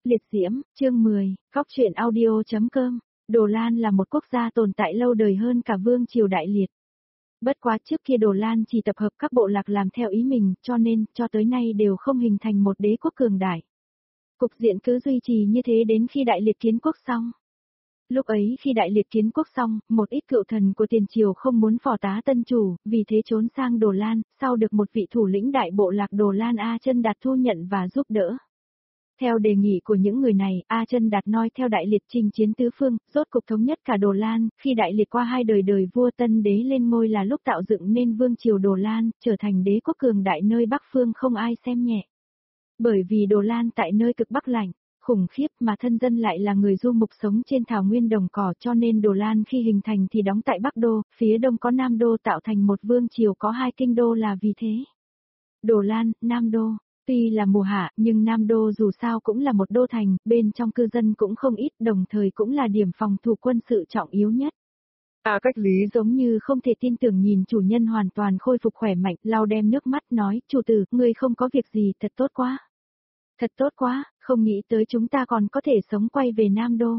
Liệt diễm, chương 10, Cóc truyện audio.com. Đồ Lan là một quốc gia tồn tại lâu đời hơn cả vương triều Đại Liệt. Bất quá trước kia Đồ Lan chỉ tập hợp các bộ lạc làm theo ý mình, cho nên, cho tới nay đều không hình thành một đế quốc cường đại. Cục diện cứ duy trì như thế đến khi Đại Liệt kiến quốc xong. Lúc ấy khi Đại Liệt kiến quốc xong, một ít cựu thần của tiền triều không muốn phò tá tân chủ, vì thế trốn sang Đồ Lan, sau được một vị thủ lĩnh đại bộ lạc Đồ Lan A Chân Đạt thu nhận và giúp đỡ. Theo đề nghị của những người này, A Chân Đạt noi theo Đại Liệt chinh chiến tứ phương, rốt cục thống nhất cả Đồ Lan, khi Đại Liệt qua hai đời đời vua Tân Đế lên ngôi là lúc tạo dựng nên vương triều Đồ Lan, trở thành đế quốc cường đại nơi Bắc phương không ai xem nhẹ. Bởi vì Đồ Lan tại nơi cực Bắc lạnh, khủng khiếp mà thân dân lại là người du mục sống trên thảo nguyên đồng cỏ, cho nên Đồ Lan khi hình thành thì đóng tại Bắc Đô, phía đông có Nam Đô tạo thành một vương triều có hai kinh đô là vì thế. Đồ Lan, Nam Đô. Tuy là mùa hạ, nhưng Nam Đô dù sao cũng là một đô thành, bên trong cư dân cũng không ít, đồng thời cũng là điểm phòng thủ quân sự trọng yếu nhất. Cách Lý giống như không thể tin tưởng nhìn chủ nhân hoàn toàn khôi phục khỏe mạnh, lau đem nước mắt nói, chủ tử, ngươi không có việc gì, thật tốt quá. Thật tốt quá, không nghĩ tới chúng ta còn có thể sống quay về Nam Đô.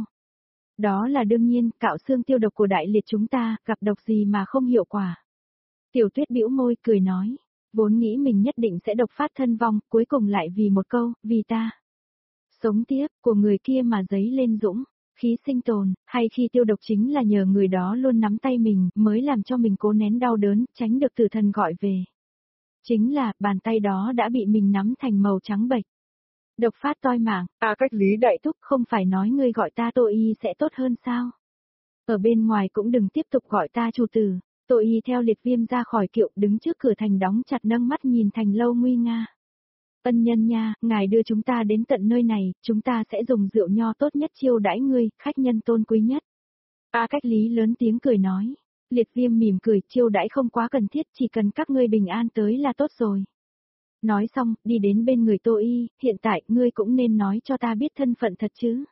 Đó là đương nhiên, cạo xương tiêu độc của Đại Liệt chúng ta, gặp độc gì mà không hiệu quả. Tiểu Tuyết bĩu môi, cười nói. Vốn nghĩ mình nhất định sẽ độc phát thân vong, cuối cùng lại vì một câu, vì ta. Sống tiếp, của người kia mà giấy lên dũng, khí sinh tồn, hay khi tiêu độc chính là nhờ người đó luôn nắm tay mình, mới làm cho mình cố nén đau đớn, tránh được tử thần gọi về. Chính là, bàn tay đó đã bị mình nắm thành màu trắng bệch. Độc phát toi mạng, Cách Lý đại thúc, không phải nói ngươi gọi ta Tô Y sẽ tốt hơn sao? Ở bên ngoài cũng đừng tiếp tục gọi ta chủ tử. Tô Y theo Liệt Viêm ra khỏi kiệu, đứng trước cửa thành đóng chặt, nâng mắt nhìn thành lâu nguy nga. Ân nhân nha, ngài đưa chúng ta đến tận nơi này, chúng ta sẽ dùng rượu nho tốt nhất chiêu đãi ngươi, khách nhân tôn quý nhất. Cách Lý lớn tiếng cười nói. Liệt Viêm mỉm cười, chiêu đãi không quá cần thiết, chỉ cần các ngươi bình an tới là tốt rồi. Nói xong, đi đến bên người Tô Y, hiện tại, ngươi cũng nên nói cho ta biết thân phận thật chứ.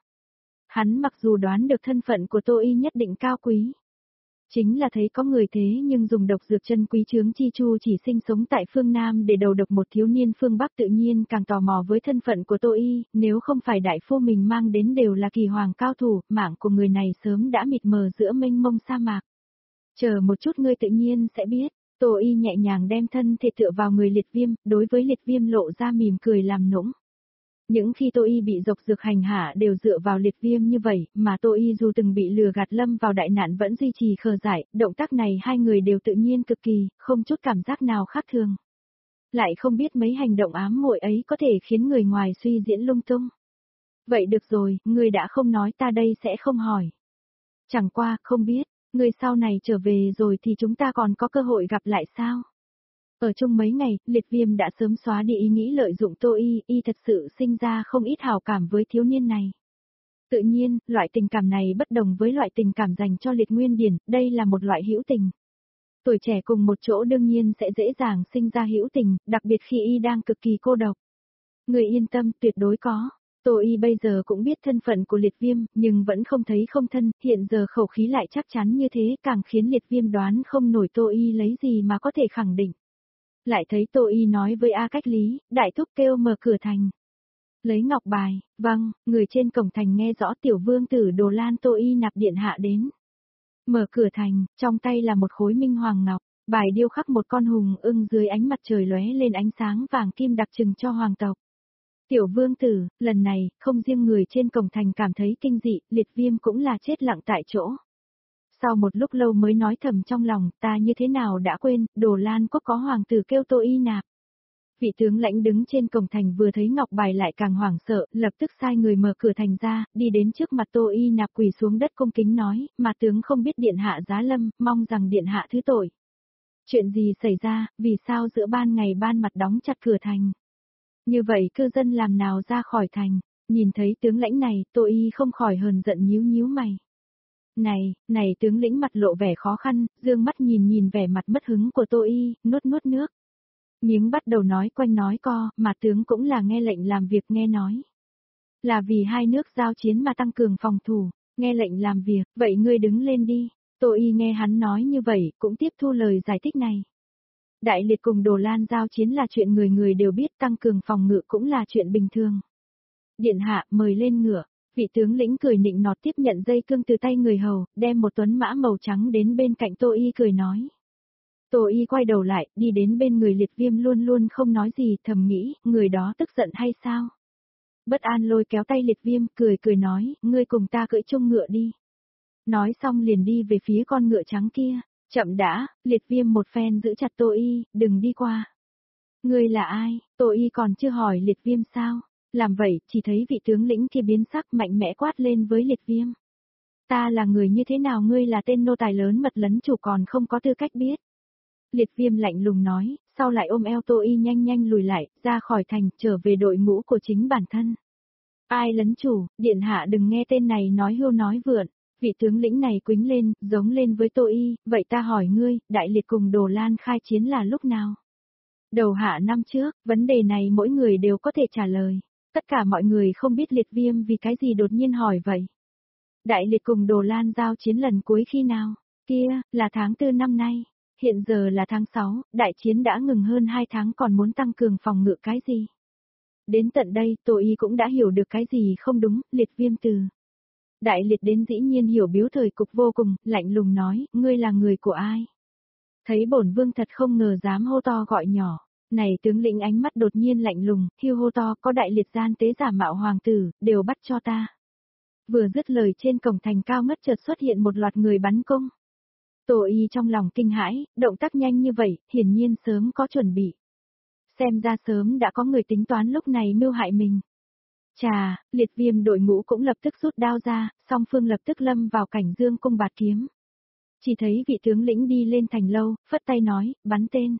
Hắn mặc dù đoán được thân phận của Tô Y nhất định cao quý. Chính là thấy có người thế nhưng dùng độc dược chân quý chướng chi chu chỉ sinh sống tại phương Nam để đầu độc một thiếu niên phương Bắc, tự nhiên càng tò mò với thân phận của Tô Y, nếu không phải đại phu mình mang đến đều là kỳ hoàng cao thủ, mạng của người này sớm đã mịt mờ giữa mênh mông sa mạc. Chờ một chút ngươi tự nhiên sẽ biết. Tô Y nhẹ nhàng đem thân thể tựa vào người Liệt Viêm, đối với Liệt Viêm lộ ra mỉm cười làm nũng. Những khi Tô Y bị độc dược hành hạ đều dựa vào Liệt Viêm như vậy, mà Tô Y dù từng bị lừa gạt lâm vào đại nạn vẫn duy trì khờ dại, động tác này hai người đều tự nhiên cực kỳ, không chút cảm giác nào khác thường. Lại không biết mấy hành động ám muội ấy có thể khiến người ngoài suy diễn lung tung. Vậy được rồi, ngươi đã không nói ta đây sẽ không hỏi. Chẳng qua, không biết, ngươi sau này trở về rồi thì chúng ta còn có cơ hội gặp lại sao? Ở chung mấy ngày, Liệt Viêm đã sớm xóa đi ý nghĩ lợi dụng Tô Y, y thật sự sinh ra không ít hảo cảm với thiếu niên này. Tự nhiên, loại tình cảm này bất đồng với loại tình cảm dành cho Liệt Nguyên Điển, đây là một loại hữu tình. Tuổi trẻ cùng một chỗ đương nhiên sẽ dễ dàng sinh ra hữu tình, đặc biệt khi y đang cực kỳ cô độc. Người yên tâm, tuyệt đối có. Tô Y bây giờ cũng biết thân phận của Liệt Viêm, nhưng vẫn không thấy không thân, hiện giờ khẩu khí lại chắc chắn như thế, càng khiến Liệt Viêm đoán không nổi Tô Y lấy gì mà có thể khẳng định. Lại thấy Tô Y nói với Cách Lý, đại thúc kêu mở cửa thành. Lấy ngọc bài, vâng, người trên cổng thành nghe rõ tiểu vương tử Đồ Lan Tô Y nạp điện hạ đến. Mở cửa thành, trong tay là một khối minh hoàng ngọc, bài điêu khắc một con hùng ưng dưới ánh mặt trời lóe lên ánh sáng vàng kim đặc trưng cho hoàng tộc. Tiểu vương tử, lần này, không riêng người trên cổng thành cảm thấy kinh dị, Liệt Viêm cũng là chết lặng tại chỗ. Sau một lúc lâu mới nói thầm trong lòng, ta như thế nào đã quên, Đồ Lan quốc có hoàng tử kêu Tô Y nạp. Vị tướng lãnh đứng trên cổng thành vừa thấy ngọc bài lại càng hoảng sợ, lập tức sai người mở cửa thành ra, đi đến trước mặt Tô Y nạp quỳ xuống đất cung kính nói, mà tướng không biết điện hạ giá lâm, mong rằng điện hạ thứ tội. Chuyện gì xảy ra, vì sao giữa ban ngày ban mặt đóng chặt cửa thành? Như vậy cư dân làm nào ra khỏi thành? Nhìn thấy tướng lãnh này, Tô Y không khỏi hờn giận nhíu nhíu mày. Này tướng lĩnh mặt lộ vẻ khó khăn, dương mắt nhìn vẻ mặt mất hứng của Tô Y, nuốt nước. Miếng bắt đầu nói quanh nói co, mà tướng cũng là nghe lệnh làm việc nghe nói. Là vì hai nước giao chiến mà tăng cường phòng thủ, nghe lệnh làm việc, vậy ngươi đứng lên đi. Tô Y nghe hắn nói như vậy, cũng tiếp thu lời giải thích này. Đại Liệt cùng Đồ Lan giao chiến là chuyện người người đều biết, tăng cường phòng ngự cũng là chuyện bình thường. Điện hạ mời lên ngựa. Vị tướng lĩnh cười nịnh nọt tiếp nhận dây cương từ tay người hầu, đem một tuấn mã màu trắng đến bên cạnh Tô Y cười nói. Tô Y quay đầu lại, đi đến bên người Liệt Viêm luôn luôn không nói gì, thầm nghĩ, người đó tức giận hay sao? Bất an lôi kéo tay Liệt Viêm, cười nói, ngươi cùng ta cưỡi chung ngựa đi. Nói xong liền đi về phía con ngựa trắng kia. Chậm đã, Liệt Viêm một phen giữ chặt Tô Y, đừng đi qua. Ngươi là ai? Tô Y còn chưa hỏi Liệt Viêm sao? Làm vậy, chỉ thấy vị tướng lĩnh kia biến sắc mạnh mẽ quát lên với Liệt Viêm. Ta là người như thế nào, ngươi là tên nô tài lớn mật lấn chủ còn không có tư cách biết. Liệt Viêm lạnh lùng nói, sau lại ôm eo Tô Y nhanh nhanh lùi lại, ra khỏi thành, trở về đội ngũ của chính bản thân. Ai lấn chủ, điện hạ đừng nghe tên này nói hưu nói vượn. Vị tướng lĩnh này quĩnh lên, giống lên với Tô Y, vậy ta hỏi ngươi, Đại Liệt cùng Đồ Lan khai chiến là lúc nào? Đầu hạ năm trước, vấn đề này mỗi người đều có thể trả lời. Tất cả mọi người không biết Liệt Viêm vì cái gì đột nhiên hỏi vậy. Đại Liệt cùng Đồ Lan giao chiến lần cuối khi nào? Kia, là tháng 4 năm nay. Hiện giờ là tháng 6, đại chiến đã ngừng hơn 2 tháng còn muốn tăng cường phòng ngự cái gì? Đến tận đây, Tô Y cũng đã hiểu được cái gì không đúng, Liệt Viêm từ. Đại Liệt đến dĩ nhiên hiểu biếu thời cục vô cùng, lạnh lùng nói, ngươi là người của ai? Thấy bổn vương thật không ngờ dám hô to gọi nhỏ. Này tướng lĩnh ánh mắt đột nhiên lạnh lùng, hưu hô to, có Đại Liệt gian tế giả mạo hoàng tử, đều bắt cho ta. Vừa dứt lời trên cổng thành cao ngất chợt xuất hiện một loạt người bắn cung. Tô Y trong lòng kinh hãi, động tác nhanh như vậy, hiển nhiên sớm có chuẩn bị. Xem ra sớm đã có người tính toán lúc này mưu hại mình. Chà, Liệt Viêm đội ngũ cũng lập tức rút đao ra, song phương lập tức lâm vào cảnh dương cung bạt kiếm. Chỉ thấy vị tướng lĩnh đi lên thành lâu, phất tay nói, bắn tên.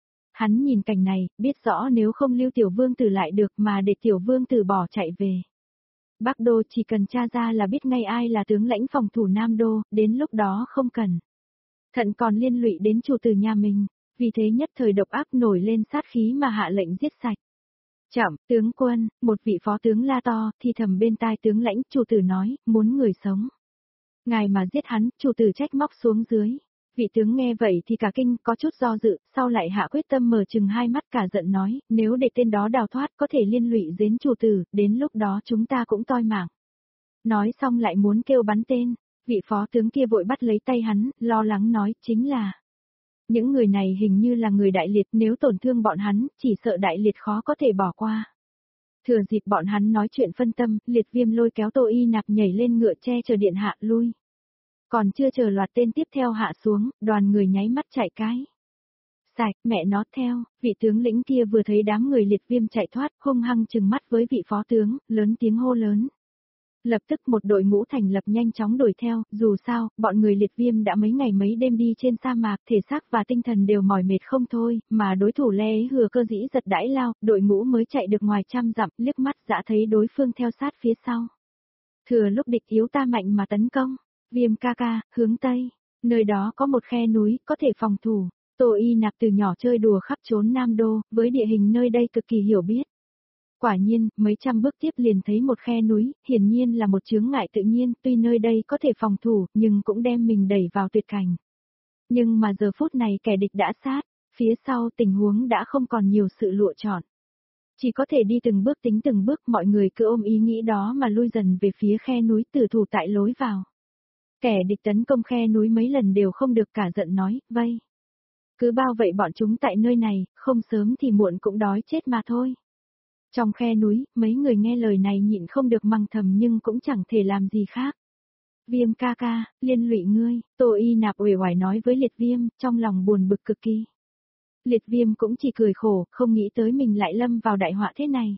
Hắn nhìn cảnh này, biết rõ nếu không lưu tiểu vương tử lại được mà để tiểu vương tử bỏ chạy về. Bắc Đô chỉ cần tra ra là biết ngay ai là tướng lãnh phòng thủ Nam Đô, đến lúc đó không cần. Thận còn liên lụy đến chủ tử nhà mình, vì thế nhất thời độc ác nổi lên sát khí mà hạ lệnh giết sạch. Chậm, tướng quân, một vị phó tướng la to, thì thầm bên tai tướng lãnh, chủ tử nói, muốn người sống. Ngài mà giết hắn, chủ tử trách móc xuống dưới. Vị tướng nghe vậy thì cả kinh, có chút do dự, sau lại hạ quyết tâm mở chừng hai mắt cả giận nói, nếu để tên đó đào thoát có thể liên lụy đến chủ tử, đến lúc đó chúng ta cũng toi mạng. Nói xong lại muốn kêu bắn tên, vị phó tướng kia vội bắt lấy tay hắn, lo lắng nói, chính là. Những người này hình như là người Đại Liệt, nếu tổn thương bọn hắn, chỉ sợ Đại Liệt khó có thể bỏ qua. Thừa dịp bọn hắn nói chuyện phân tâm, Liệt Viêm lôi kéo Tô Y Nạp nhảy lên ngựa che chờ điện hạ lui. Còn chưa chờ loạt tên tiếp theo hạ xuống, đoàn người nháy mắt chạy cái. Sạch, mẹ nó theo, vị tướng lĩnh kia vừa thấy đám người Liệt Viêm chạy thoát, hung hăng trừng mắt với vị phó tướng, lớn tiếng hô lớn. Lập tức một đội ngũ thành lập nhanh chóng đuổi theo, dù sao, bọn người Liệt Viêm đã mấy ngày mấy đêm đi trên sa mạc, thể xác và tinh thần đều mỏi mệt không thôi, mà đối thủ Le ấy hừa cơ dĩ giật đãi lao, đội ngũ mới chạy được ngoài trăm dặm, liếc mắt dã thấy đối phương theo sát phía sau. Thừa lúc địch yếu ta mạnh mà tấn công, Viêm ca ca, hướng Tây, nơi đó có một khe núi, có thể phòng thủ. Tô Y Nạp từ nhỏ chơi đùa khắp trốn Nam Đô, với địa hình nơi đây cực kỳ hiểu biết. Quả nhiên, mấy trăm bước tiếp liền thấy một khe núi, hiển nhiên là một chướng ngại tự nhiên, tuy nơi đây có thể phòng thủ, nhưng cũng đem mình đẩy vào tuyệt cảnh. Nhưng mà giờ phút này kẻ địch đã sát, phía sau tình huống đã không còn nhiều sự lựa chọn. Chỉ có thể đi từng bước tính từng bước, mọi người cứ ôm ý nghĩ đó mà lui dần về phía khe núi, tử thủ tại lối vào. Kẻ địch tấn công khe núi mấy lần đều không được, cả giận nói, vây. Cứ bao vậy bọn chúng tại nơi này, không sớm thì muộn cũng đói chết mà thôi. Trong khe núi, mấy người nghe lời này nhịn không được mắng thầm nhưng cũng chẳng thể làm gì khác. Viêm ca ca, liên lụy ngươi, Tô Y Nạp uể oải nói với Liệt Viêm, trong lòng buồn bực cực kỳ. Liệt Viêm cũng chỉ cười khổ, không nghĩ tới mình lại lâm vào đại họa thế này.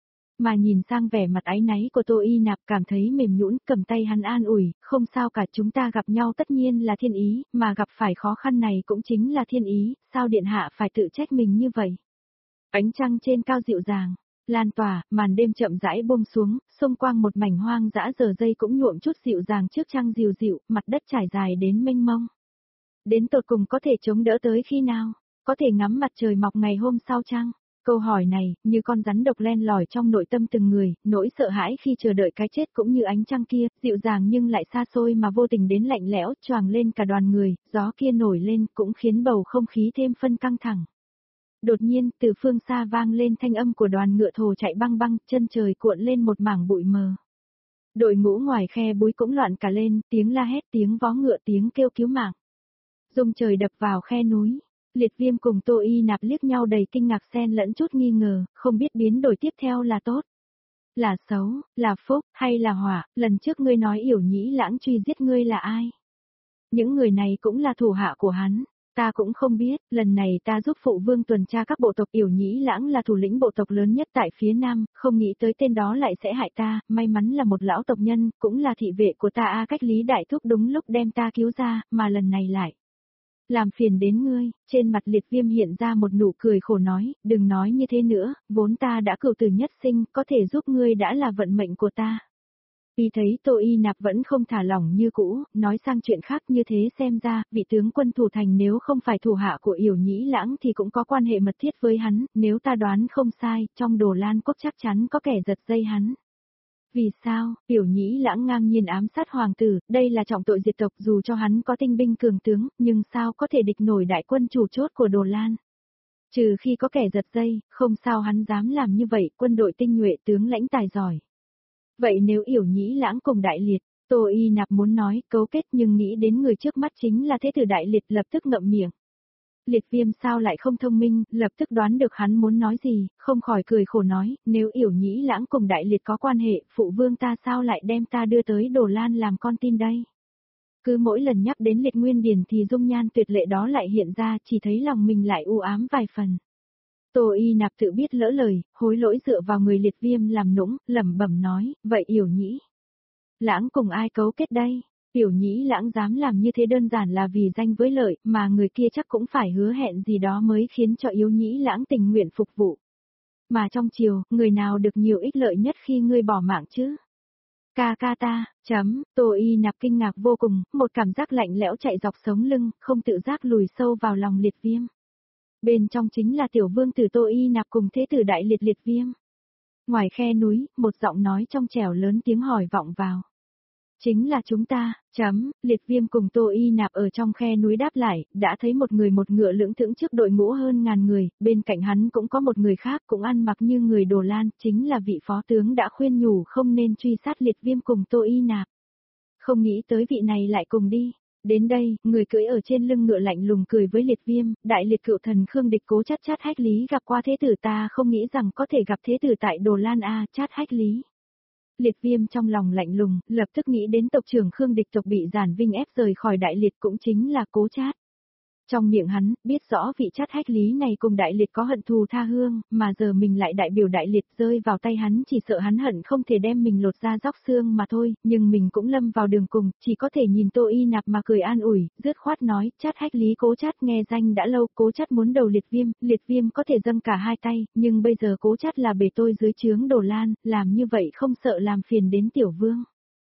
Mà nhìn sang vẻ mặt áy náy của Tô Y Nạp cảm thấy mềm nhũn, cầm tay hắn an ủi, không sao cả, chúng ta gặp nhau tất nhiên là thiên ý, mà gặp phải khó khăn này cũng chính là thiên ý, sao điện hạ phải tự trách mình như vậy. Ánh trăng trên cao dịu dàng, lan tỏa, màn đêm chậm rãi buông xuống, xung quanh một mảnh hoang dã giờ dây cũng nhuộm chút dịu dàng trước trăng dịu dịu, mặt đất trải dài đến mênh mông. Đến tột cùng có thể chống đỡ tới khi nào? Có thể ngắm mặt trời mọc ngày hôm sau chăng? Câu hỏi này, như con rắn độc len lỏi trong nội tâm từng người, nỗi sợ hãi khi chờ đợi cái chết cũng như ánh trăng kia, dịu dàng nhưng lại xa xôi mà vô tình đến lạnh lẽo, choàng lên cả đoàn người, gió kia nổi lên cũng khiến bầu không khí thêm phân căng thẳng. Đột nhiên, từ phương xa vang lên thanh âm của đoàn ngựa thồ chạy băng băng, chân trời cuộn lên một mảng bụi mờ. Đội ngũ ngoài khe búi cũng loạn cả lên, tiếng la hét, tiếng vó ngựa, tiếng kêu cứu mạng. Rung trời đập vào khe núi. Liệt Viêm cùng Tô Y Nạp liếc nhau đầy kinh ngạc xen lẫn chút nghi ngờ, không biết biến đổi tiếp theo là tốt, là xấu, là phúc, hay là họa. Lần trước ngươi nói Yểu Nhĩ Lãng truy giết ngươi là ai? Những người này cũng là thủ hạ của hắn. Ta cũng không biết, lần này ta giúp phụ vương tuần tra các bộ tộc. Yểu Nhĩ Lãng là thủ lĩnh bộ tộc lớn nhất tại phía Nam, không nghĩ tới tên đó lại sẽ hại ta, may mắn là một lão tộc nhân, cũng là thị vệ của ta. Cách Lý Đại Thúc đúng lúc đem ta cứu ra, mà lần này lại làm phiền đến ngươi. Trên mặt Liệt Viêm hiện ra một nụ cười khổ nói, đừng nói như thế nữa, vốn ta đã cửu tử nhất sinh, có thể giúp ngươi đã là vận mệnh của ta. Vì thấy Tô Y Nạp vẫn không thả lỏng như cũ, nói sang chuyện khác, như thế xem ra, vị tướng quân thủ thành nếu không phải thủ hạ của Yểu Nhĩ Lãng thì cũng có quan hệ mật thiết với hắn, nếu ta đoán không sai, trong Đồ Lan Quốc chắc chắn có kẻ giật dây hắn. Vì sao? Yểu Nhĩ Lãng ngang nhiên ám sát hoàng tử, đây là trọng tội diệt tộc. Dù cho hắn có tinh binh cường tướng, nhưng sao có thể địch nổi đại quân chủ chốt của Đồ Lan? Trừ khi có kẻ giật dây, không sao hắn dám làm như vậy. Quân đội tinh nhuệ, tướng lãnh tài giỏi. Vậy nếu Yểu Nhĩ Lãng cùng Đại Liệt, Tô Y Nạp muốn nói cấu kết, nhưng nghĩ đến người trước mắt chính là thế tử Đại Liệt, lập tức ngậm miệng. Liệt Viêm sao lại không thông minh, lập tức đoán được hắn muốn nói gì, không khỏi cười khổ nói, nếu Yểu Nhĩ Lãng cùng Đại Liệt có quan hệ, phụ vương ta sao lại đem ta đưa tới Đồ Lan làm con tin đây? Cứ mỗi lần nhắc đến Liệt Nguyên Điền thì dung nhan tuyệt lệ đó lại hiện ra, chỉ thấy lòng mình lại u ám vài phần. Tô Y Nạp tự biết lỡ lời, hối lỗi dựa vào người Liệt Viêm làm nũng, lẩm bẩm nói, vậy Yểu Nhĩ Lãng cùng ai cấu kết đây? Yểu Nhĩ Lãng dám làm như thế đơn giản là vì danh với lợi, mà người kia chắc cũng phải hứa hẹn gì đó mới khiến cho Yểu Nhĩ Lãng tình nguyện phục vụ. Mà trong triều, người nào được nhiều ích lợi nhất khi ngươi bỏ mạng chứ? Ca ca ta, Tô Y Nạp kinh ngạc vô cùng, một cảm giác lạnh lẽo chạy dọc sống lưng, không tự giác lùi sâu vào lòng Liệt Viêm. Bên trong chính là tiểu vương tử Tô Y Nạp cùng thế tử Đại Liệt. Liệt Viêm. Ngoài khe núi, một giọng nói trong trẻo lớn tiếng hỏi vọng vào. Chính là chúng ta, Liệt Viêm cùng Tô Y Nạp ở trong khe núi đáp lại, đã thấy một người một ngựa lững thững trước đội ngũ hơn ngàn người, bên cạnh hắn cũng có một người khác cũng ăn mặc như người Đồ Lan, chính là vị phó tướng đã khuyên nhủ không nên truy sát Liệt Viêm cùng Tô Y Nạp. Không nghĩ tới vị này lại cùng đi. Đến đây, người cưỡi ở trên lưng ngựa lạnh lùng cười với Liệt Viêm, Đại Liệt cựu thần Khương Địch Cố Chát Chát Hách Lý gặp qua thế tử, ta không nghĩ rằng có thể gặp thế tử tại Đồ Lan a. Chát Hách Lý. Liệt Viêm trong lòng lạnh lùng, lập tức nghĩ đến tộc trưởng Khương Địch tộc bị Giản Vinh ép rời khỏi Đại Liệt, cũng chính là Cố Chát. Trong miệng hắn, biết rõ vị Chát Hách Lý này cùng Đại Liệt có hận thù tha hương, mà giờ mình lại đại biểu Đại Liệt rơi vào tay hắn, chỉ sợ hắn hận không thể đem mình lột ra róc xương mà thôi, nhưng mình cũng lâm vào đường cùng, chỉ có thể nhìn Tô Y Nạp mà cười an ủi, dứt khoát nói, Chát Hách Lý Cố Chát nghe danh đã lâu, Cố Chát muốn đầu Liệt Viêm có thể dâng cả hai tay, nhưng bây giờ Cố Chát là bề tôi dưới trướng Đồ Lan, làm như vậy không sợ làm phiền đến tiểu vương.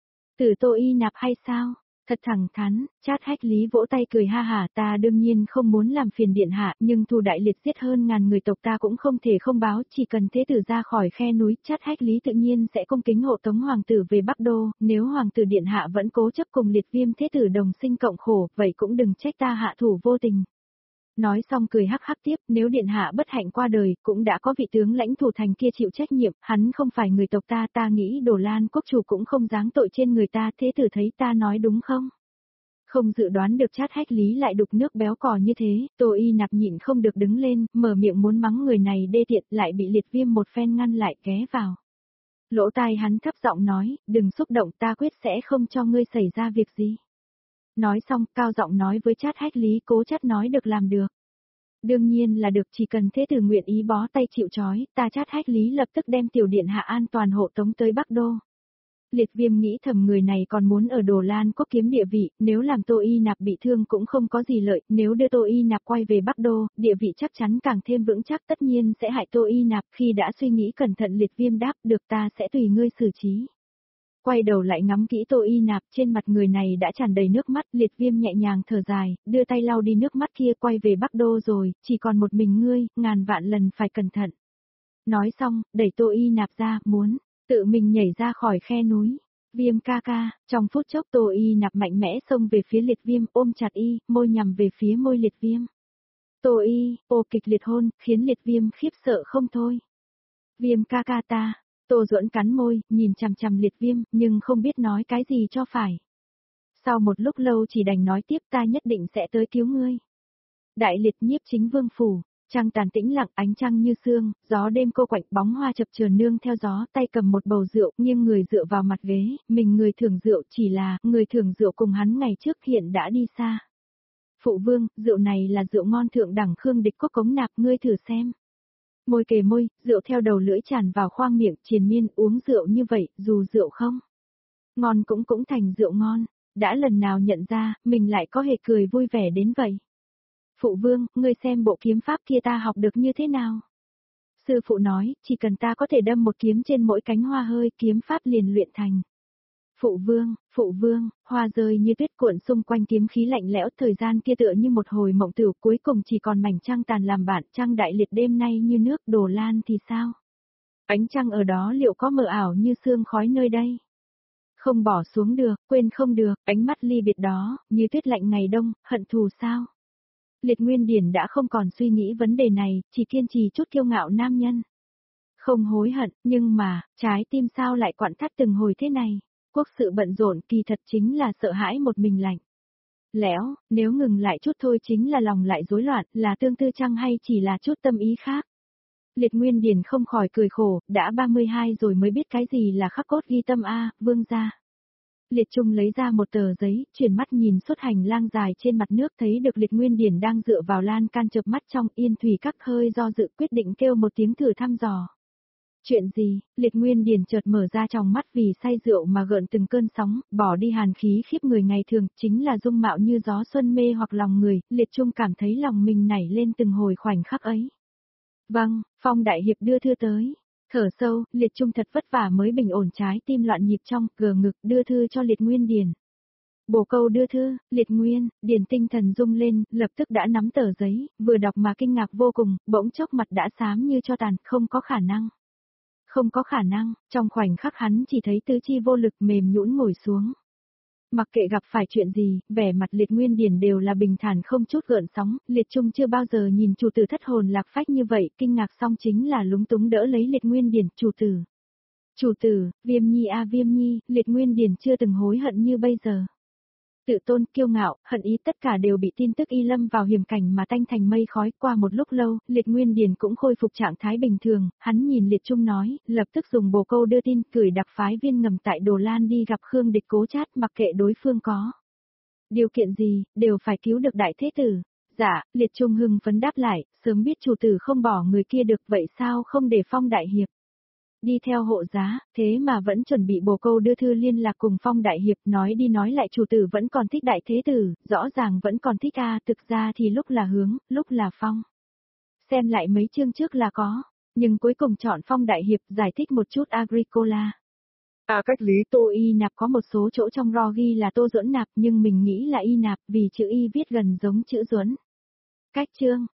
Từ Tô Y Nạp hay sao? Thật thẳng thắn, Chát Hách Lý vỗ tay cười ha hả, ta đương nhiên không muốn làm phiền điện hạ, nhưng thù Đại Liệt giết hơn ngàn người tộc ta cũng không thể không báo, chỉ cần thế tử ra khỏi khe núi, Chát Hách Lý tự nhiên sẽ cung kính hộ tống hoàng tử về Bắc Đô, nếu hoàng tử điện hạ vẫn cố chấp cùng Liệt Viêm thế tử đồng sinh cộng khổ, vậy cũng đừng trách ta hạ thủ vô tình. Nói xong cười hắc hắc tiếp, nếu điện hạ bất hạnh qua đời, cũng đã có vị tướng lãnh thủ thành kia chịu trách nhiệm, hắn không phải người tộc ta, ta nghĩ Đồ Lan quốc chủ cũng không giáng tội trên người ta, thế tử thấy ta nói đúng không? Không dự đoán được Chát Hách Lý lại đục nước béo cò như thế, Tô Y Nạp nhịn không được đứng lên, mở miệng muốn mắng người này đê tiện, lại bị Liệt Viêm một phen ngăn lại, ghé vào. Lỗ tai hắn thấp giọng nói, đừng xúc động, ta quyết sẽ không cho ngươi xảy ra việc gì. Nói xong, cao giọng nói với Chát Hách Lý, Cố Chát nói được làm được. Đương nhiên là được, chỉ cần thế tử nguyện ý bó tay chịu trói, ta Chát Hách Lý lập tức đem tiểu điện hạ an toàn hộ tống tới Bắc Đô. Liệt Viêm nghĩ thầm người này còn muốn ở Đồ Lan quốc kiếm địa vị, nếu làm Tô Y Nạp bị thương cũng không có gì lợi, nếu đưa Tô Y Nạp quay về Bắc Đô, địa vị chắc chắn càng thêm vững chắc, tất nhiên sẽ hại Tô Y Nạp. Khi đã suy nghĩ cẩn thận, Liệt Viêm đáp, được, ta sẽ tùy ngươi xử trí. Quay đầu lại ngắm kỹ Tô Y Nạp, trên mặt người này đã tràn đầy nước mắt, Liệt Viêm nhẹ nhàng thở dài, đưa tay lau đi nước mắt kia, quay về Bắc Đô rồi, chỉ còn một mình ngươi, ngàn vạn lần phải cẩn thận. Nói xong, đẩy Tô Y Nạp ra, muốn tự mình nhảy ra khỏi khe núi. Viêm ca ca, trong phút chốc Tô Y Nạp mạnh mẽ xông về phía Liệt Viêm, ôm chặt y, môi nhằm về phía môi Liệt Viêm. Tô Y, ô kịch liệt hôn, khiến Liệt Viêm khiếp sợ không thôi. Viêm ca ca ta, Tô Duẫn cắn môi, nhìn chằm chằm Liệt Viêm, nhưng không biết nói cái gì cho phải. Sau một lúc lâu chỉ đành nói tiếp ta nhất định sẽ tới cứu ngươi. Đại Liệt nhiếp chính vương phủ, trăng tàn tĩnh lặng ánh trăng như sương, gió đêm cô quạnh bóng hoa chập chờn nương theo gió tay cầm một bầu rượu nghiêng người dựa vào mặt ghế, mình người thưởng rượu chỉ là người thưởng rượu cùng hắn ngày trước hiện đã đi xa. Phụ vương, rượu này là rượu ngon thượng đẳng Khương Địch Quốc cống nạp ngươi thử xem. Môi kề môi, rượu theo đầu lưỡi tràn vào khoang miệng triền miên uống rượu như vậy, dù rượu không ngon cũng thành rượu ngon, đã lần nào nhận ra, mình lại có hề cười vui vẻ đến vậy. Phụ vương, ngươi xem bộ kiếm pháp kia ta học được như thế nào? Sư phụ nói, chỉ cần ta có thể đâm một kiếm trên mỗi cánh hoa hơi, kiếm pháp liền luyện thành. Phụ vương, hoa rơi như tuyết cuộn xung quanh kiếm khí lạnh lẽo, thời gian kia tựa như một hồi mộng tử, cuối cùng chỉ còn mảnh trăng tàn làm bạn, trăng đại liệt đêm nay như nước, Đồ Lan thì sao? Ánh trăng ở đó liệu có mờ ảo như sương khói nơi đây? Không bỏ xuống được, quên không được, ánh mắt ly biệt đó, như tuyết lạnh ngày đông, hận thù sao? Liệt Nguyên Điển đã không còn suy nghĩ vấn đề này, chỉ kiên trì chút kiêu ngạo nam nhân. Không hối hận, nhưng mà, trái tim sao lại quặn thắt từng hồi thế này? Quốc sự bận rộn kỳ thật chính là sợ hãi một mình lạnh. Lẽo, nếu ngừng lại chút thôi chính là lòng lại rối loạn, là tương tư chăng hay chỉ là chút tâm ý khác? Liệt Nguyên Điển không khỏi cười khổ, đã 32 rồi mới biết cái gì là khắc cốt ghi tâm a, vương gia. Liệt Trung lấy ra một tờ giấy, chuyển mắt nhìn suốt hành lang dài trên mặt nước thấy được Liệt Nguyên Điển đang dựa vào lan can chợp mắt trong Yên Thủy Các hơi do dự quyết định kêu một tiếng thử thăm dò. Chuyện gì, Liệt Nguyên Điển chợt mở ra tròng mắt vì say rượu mà gợn từng cơn sóng, bỏ đi hàn khí khiếp người ngày thường, chính là dung mạo như gió xuân mê hoặc lòng người, Liệt Trung cảm thấy lòng mình nảy lên từng hồi khoảnh khắc ấy. Vâng, Phong Đại Hiệp đưa thư tới. Thở sâu, Liệt Trung thật vất vả mới bình ổn trái tim loạn nhịp trong, gờ ngực đưa thư cho Liệt Nguyên Điển. Bồ câu đưa thư, Liệt Nguyên, Điển tinh thần rung lên, lập tức đã nắm tờ giấy, vừa đọc mà kinh ngạc vô cùng, bỗng chốc mặt đã xám như cho tàn, không có khả năng. Không có khả năng, trong khoảnh khắc hắn chỉ thấy tứ chi vô lực mềm nhũn ngồi xuống. Mặc kệ gặp phải chuyện gì, vẻ mặt Liệt Nguyên Điển đều là bình thản không chút gợn sóng, Liệt Trung chưa bao giờ nhìn chủ tử thất hồn lạc phách như vậy, kinh ngạc xong chính là lúng túng đỡ lấy Liệt Nguyên Điển, chủ tử. Chủ tử, Viêm Nhi a Viêm Nhi, Liệt Nguyên Điển chưa từng hối hận như bây giờ. Tự tôn, kiêu ngạo, hận ý tất cả đều bị tin tức y lâm vào hiểm cảnh mà tanh thành mây khói. Qua một lúc lâu, Liệt Nguyên Điển cũng khôi phục trạng thái bình thường, hắn nhìn Liệt Trung nói, lập tức dùng bồ câu đưa tin, gửi đặc phái viên ngầm tại Đồ Lan đi gặp Khương Địch Cố Chát, mặc kệ đối phương có điều kiện gì, đều phải cứu được đại thế tử. Dạ, Liệt Trung hưng phấn đáp lại, sớm biết chủ tử không bỏ người kia được, vậy sao không để Phong Đại Hiệp đi theo hộ giá, thế mà vẫn chuẩn bị bồ câu đưa thư liên lạc cùng Phong Đại Hiệp, nói đi nói lại chủ tử vẫn còn thích đại thế tử, rõ ràng vẫn còn thích a, thực ra thì lúc là Hướng, lúc là Phong. Xem lại mấy chương trước là có, nhưng cuối cùng chọn Phong Đại Hiệp, giải thích một chút Agricola. Cách lý Tô Y nạp có một số chỗ trong ro ghi là Tô Duẫn nạp, nhưng mình nghĩ là Y nạp vì chữ Y viết gần giống chữ Duẫn. Cách chương